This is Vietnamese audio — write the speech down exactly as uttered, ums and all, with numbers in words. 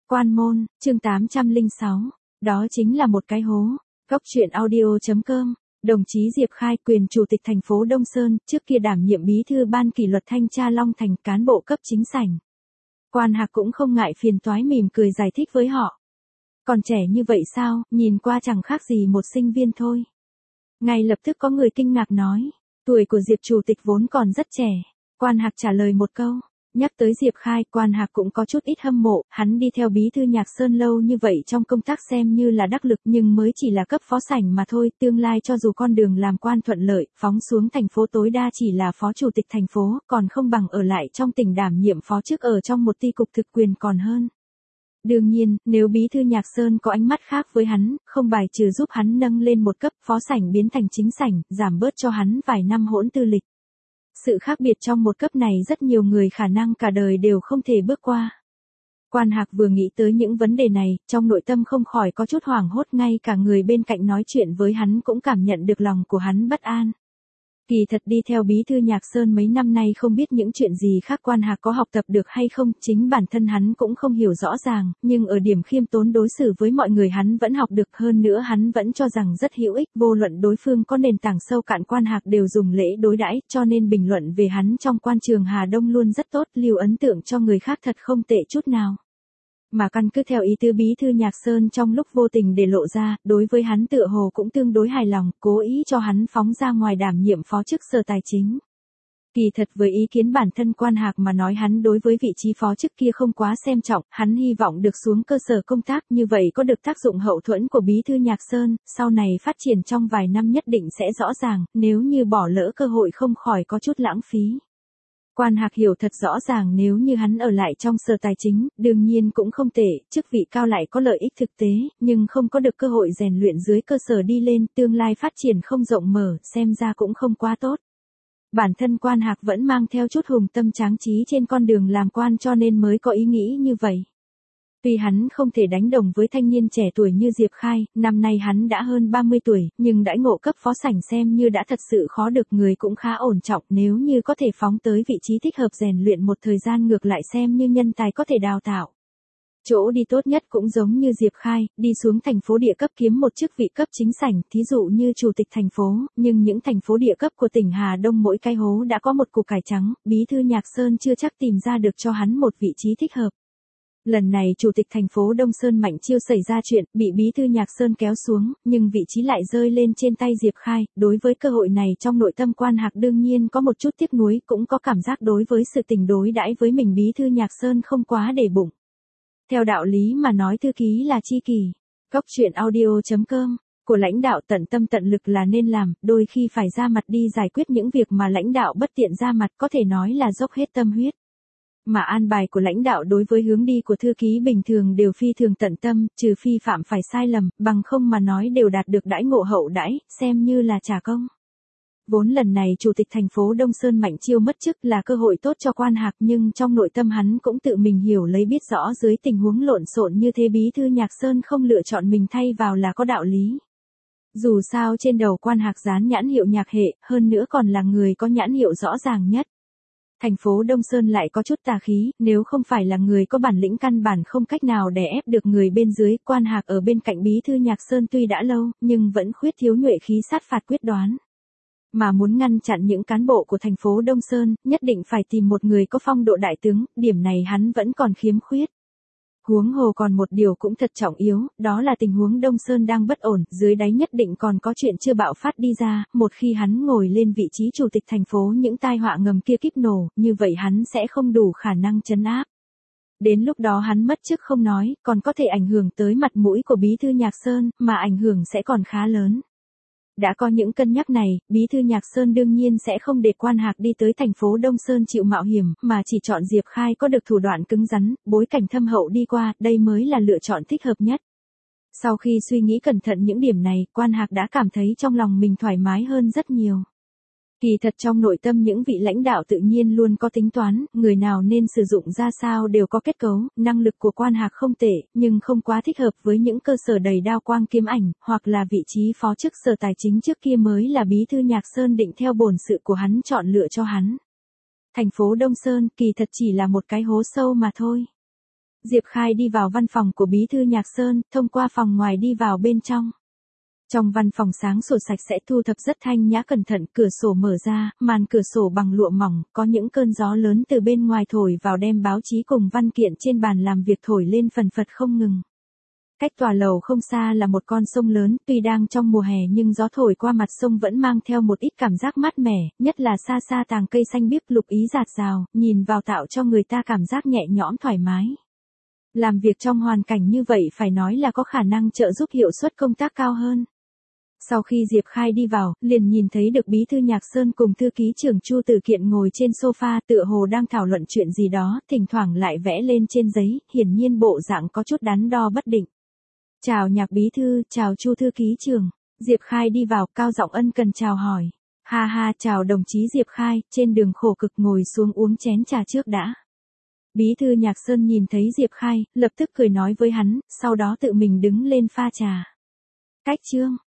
Quan môn, chương tám trăm lẻ sáu. Đó chính là một cái hố. Góc truyện audio chấm com. Đồng chí Diệp Khai, quyền chủ tịch thành phố Đông Sơn, trước kia đảm nhiệm bí thư ban kỷ luật thanh tra Long Thành, cán bộ cấp chính sảnh. Quan Hạc cũng không ngại phiền toái mỉm cười giải thích với họ. Còn trẻ như vậy sao, nhìn qua chẳng khác gì một sinh viên thôi. Ngay lập tức có người kinh ngạc nói, tuổi của Diệp chủ tịch vốn còn rất trẻ. Quan Hạc trả lời một câu. Nhắc tới Diệp Khai, Quan Hạc cũng có chút ít hâm mộ, hắn đi theo bí thư Nhạc Sơn lâu như vậy trong công tác xem như là đắc lực nhưng mới chỉ là cấp phó sảnh mà thôi, tương lai cho dù con đường làm quan thuận lợi, phóng xuống thành phố tối đa chỉ là phó chủ tịch thành phố, còn không bằng ở lại trong tỉnh đảm nhiệm phó chức ở trong một ty cục thực quyền còn hơn. Đương nhiên, nếu bí thư Nhạc Sơn có ánh mắt khác với hắn, không bài trừ giúp hắn nâng lên một cấp phó sảnh biến thành chính sảnh, giảm bớt cho hắn vài năm hỗn tư lịch. Sự khác biệt trong một cấp này rất nhiều người khả năng cả đời đều không thể bước qua. Quan Hạc vừa nghĩ tới những vấn đề này, trong nội tâm không khỏi có chút hoảng hốt, ngay cả người bên cạnh nói chuyện với hắn cũng cảm nhận được lòng của hắn bất an. Kỳ thật đi theo bí thư Nhạc Sơn mấy năm nay không biết những chuyện gì khác Quan Hạc có học tập được hay không, chính bản thân hắn cũng không hiểu rõ ràng, nhưng ở điểm khiêm tốn đối xử với mọi người hắn vẫn học được, hơn nữa hắn vẫn cho rằng rất hữu ích, vô luận đối phương có nền tảng sâu cạn Quan Hạc đều dùng lễ đối đãi, cho nên bình luận về hắn trong quan trường Hà Đông luôn rất tốt, lưu ấn tượng cho người khác thật không tệ chút nào. Mà căn cứ theo ý tứ bí thư Nhạc Sơn trong lúc vô tình để lộ ra, đối với hắn tựa hồ cũng tương đối hài lòng, cố ý cho hắn phóng ra ngoài đảm nhiệm phó chức Sở Tài chính. Kỳ thật với ý kiến bản thân Quan Hạc mà nói, hắn đối với vị trí phó chức kia không quá xem trọng, hắn hy vọng được xuống cơ sở công tác, như vậy có được tác dụng hậu thuẫn của bí thư Nhạc Sơn, sau này phát triển trong vài năm nhất định sẽ rõ ràng, nếu như bỏ lỡ cơ hội không khỏi có chút lãng phí. Quan Hạc hiểu thật rõ ràng nếu như hắn ở lại trong Sở Tài chính, đương nhiên cũng không tệ, chức vị cao lại có lợi ích thực tế, nhưng không có được cơ hội rèn luyện dưới cơ sở đi lên, tương lai phát triển không rộng mở, xem ra cũng không quá tốt. Bản thân Quan Hạc vẫn mang theo chút hùng tâm tráng trí trên con đường làm quan cho nên mới có ý nghĩ như vậy. Tuy hắn không thể đánh đồng với thanh niên trẻ tuổi như Diệp Khai, năm nay hắn đã hơn ba mươi tuổi, nhưng đãi ngộ cấp phó sảnh xem như đã thật sự khó được, người cũng khá ổn trọng, nếu như có thể phóng tới vị trí thích hợp rèn luyện một thời gian ngược lại xem như nhân tài có thể đào tạo. Chỗ đi tốt nhất cũng giống như Diệp Khai, đi xuống thành phố địa cấp kiếm một chức vị cấp chính sảnh, thí dụ như chủ tịch thành phố, nhưng những thành phố địa cấp của tỉnh Hà Đông mỗi cái hố đã có một củ cải trắng, bí thư Nhạc Sơn chưa chắc tìm ra được cho hắn một vị trí thích hợp. Lần này chủ tịch thành phố Đông Sơn Mạnh Chiêu xảy ra chuyện, bị bí thư Nhạc Sơn kéo xuống, nhưng vị trí lại rơi lên trên tay Diệp Khai, đối với cơ hội này trong nội tâm Quan Hạc đương nhiên có một chút tiếc nuối, cũng có cảm giác đối với sự tình đối đãi với mình bí thư Nhạc Sơn không quá để bụng. Theo đạo lý mà nói thư ký là chi kỷ. Góc truyện audio chấm com. Của lãnh đạo tận tâm tận lực là nên làm, đôi khi phải ra mặt đi giải quyết những việc mà lãnh đạo bất tiện ra mặt, có thể nói là dốc hết tâm huyết. Mà an bài của lãnh đạo đối với hướng đi của thư ký bình thường đều phi thường tận tâm, trừ phi phạm phải sai lầm, bằng không mà nói đều đạt được đãi ngộ hậu đãi, xem như là trả công. Vốn lần này chủ tịch thành phố Đông Sơn Mạnh Chiêu mất chức là cơ hội tốt cho Quan Hạc, nhưng trong nội tâm hắn cũng tự mình hiểu lấy biết rõ dưới tình huống lộn xộn như thế bí thư Nhạc Sơn không lựa chọn mình thay vào là có đạo lý. Dù sao trên đầu Quan Hạc dán nhãn hiệu Nhạc hệ, hơn nữa còn là người có nhãn hiệu rõ ràng nhất. Thành phố Đông Sơn lại có chút tà khí, nếu không phải là người có bản lĩnh căn bản không cách nào đè ép được người bên dưới, Quan Hạc ở bên cạnh bí thư Nhạc Sơn tuy đã lâu, nhưng vẫn khuyết thiếu nhuệ khí sát phạt quyết đoán. Mà muốn ngăn chặn những cán bộ của thành phố Đông Sơn, nhất định phải tìm một người có phong độ đại tướng, điểm này hắn vẫn còn khiếm khuyết. Huống hồ còn một điều cũng thật trọng yếu, đó là tình huống Đông Sơn đang bất ổn, dưới đáy nhất định còn có chuyện chưa bạo phát đi ra, một khi hắn ngồi lên vị trí chủ tịch thành phố những tai họa ngầm kia kíp nổ, như vậy hắn sẽ không đủ khả năng trấn áp. Đến lúc đó hắn mất chức không nói, còn có thể ảnh hưởng tới mặt mũi của bí thư Nhạc Sơn, mà ảnh hưởng sẽ còn khá lớn. Đã có những cân nhắc này, bí thư Nhạc Sơn đương nhiên sẽ không để Quan Hạc đi tới thành phố Đông Sơn chịu mạo hiểm, mà chỉ chọn Diệp Khai có được thủ đoạn cứng rắn, bối cảnh thâm hậu đi qua, đây mới là lựa chọn thích hợp nhất. Sau khi suy nghĩ cẩn thận những điểm này, Quan Hạc đã cảm thấy trong lòng mình thoải mái hơn rất nhiều. Kỳ thật trong nội tâm những vị lãnh đạo tự nhiên luôn có tính toán, người nào nên sử dụng ra sao đều có kết cấu, năng lực của Quan Hạc không tệ, nhưng không quá thích hợp với những cơ sở đầy đao quang kiếm ảnh, hoặc là vị trí phó chức Sở Tài chính trước kia mới là bí thư Nhạc Sơn định theo bổn sự của hắn chọn lựa cho hắn. Thành phố Đông Sơn kỳ thật chỉ là một cái hố sâu mà thôi. Diệp Khai đi vào văn phòng của bí thư Nhạc Sơn, thông qua phòng ngoài đi vào bên trong. Trong văn phòng sáng sủa sạch sẽ thu thập rất thanh nhã cẩn thận, cửa sổ mở ra, màn cửa sổ bằng lụa mỏng, có những cơn gió lớn từ bên ngoài thổi vào đem báo chí cùng văn kiện trên bàn làm việc thổi lên phần phật không ngừng. Cách tòa lầu không xa là một con sông lớn, tuy đang trong mùa hè nhưng gió thổi qua mặt sông vẫn mang theo một ít cảm giác mát mẻ, nhất là xa xa tàng cây xanh biếc lục ý rạt rào, nhìn vào tạo cho người ta cảm giác nhẹ nhõm thoải mái. Làm việc trong hoàn cảnh như vậy phải nói là có khả năng trợ giúp hiệu suất công tác cao hơn. Sau khi Diệp Khai đi vào, liền nhìn thấy được bí thư Nhạc Sơn cùng thư ký trưởng Chu Tử Kiện ngồi trên sofa tựa hồ đang thảo luận chuyện gì đó, thỉnh thoảng lại vẽ lên trên giấy, hiển nhiên bộ dạng có chút đắn đo bất định. Chào Nhạc bí thư, chào Chu thư ký trưởng. Diệp Khai đi vào, cao giọng ân cần chào hỏi. Ha ha, chào đồng chí Diệp Khai, trên đường khổ cực ngồi xuống uống chén trà trước đã. Bí thư Nhạc Sơn nhìn thấy Diệp Khai, lập tức cười nói với hắn, sau đó tự mình đứng lên pha trà. Cách chương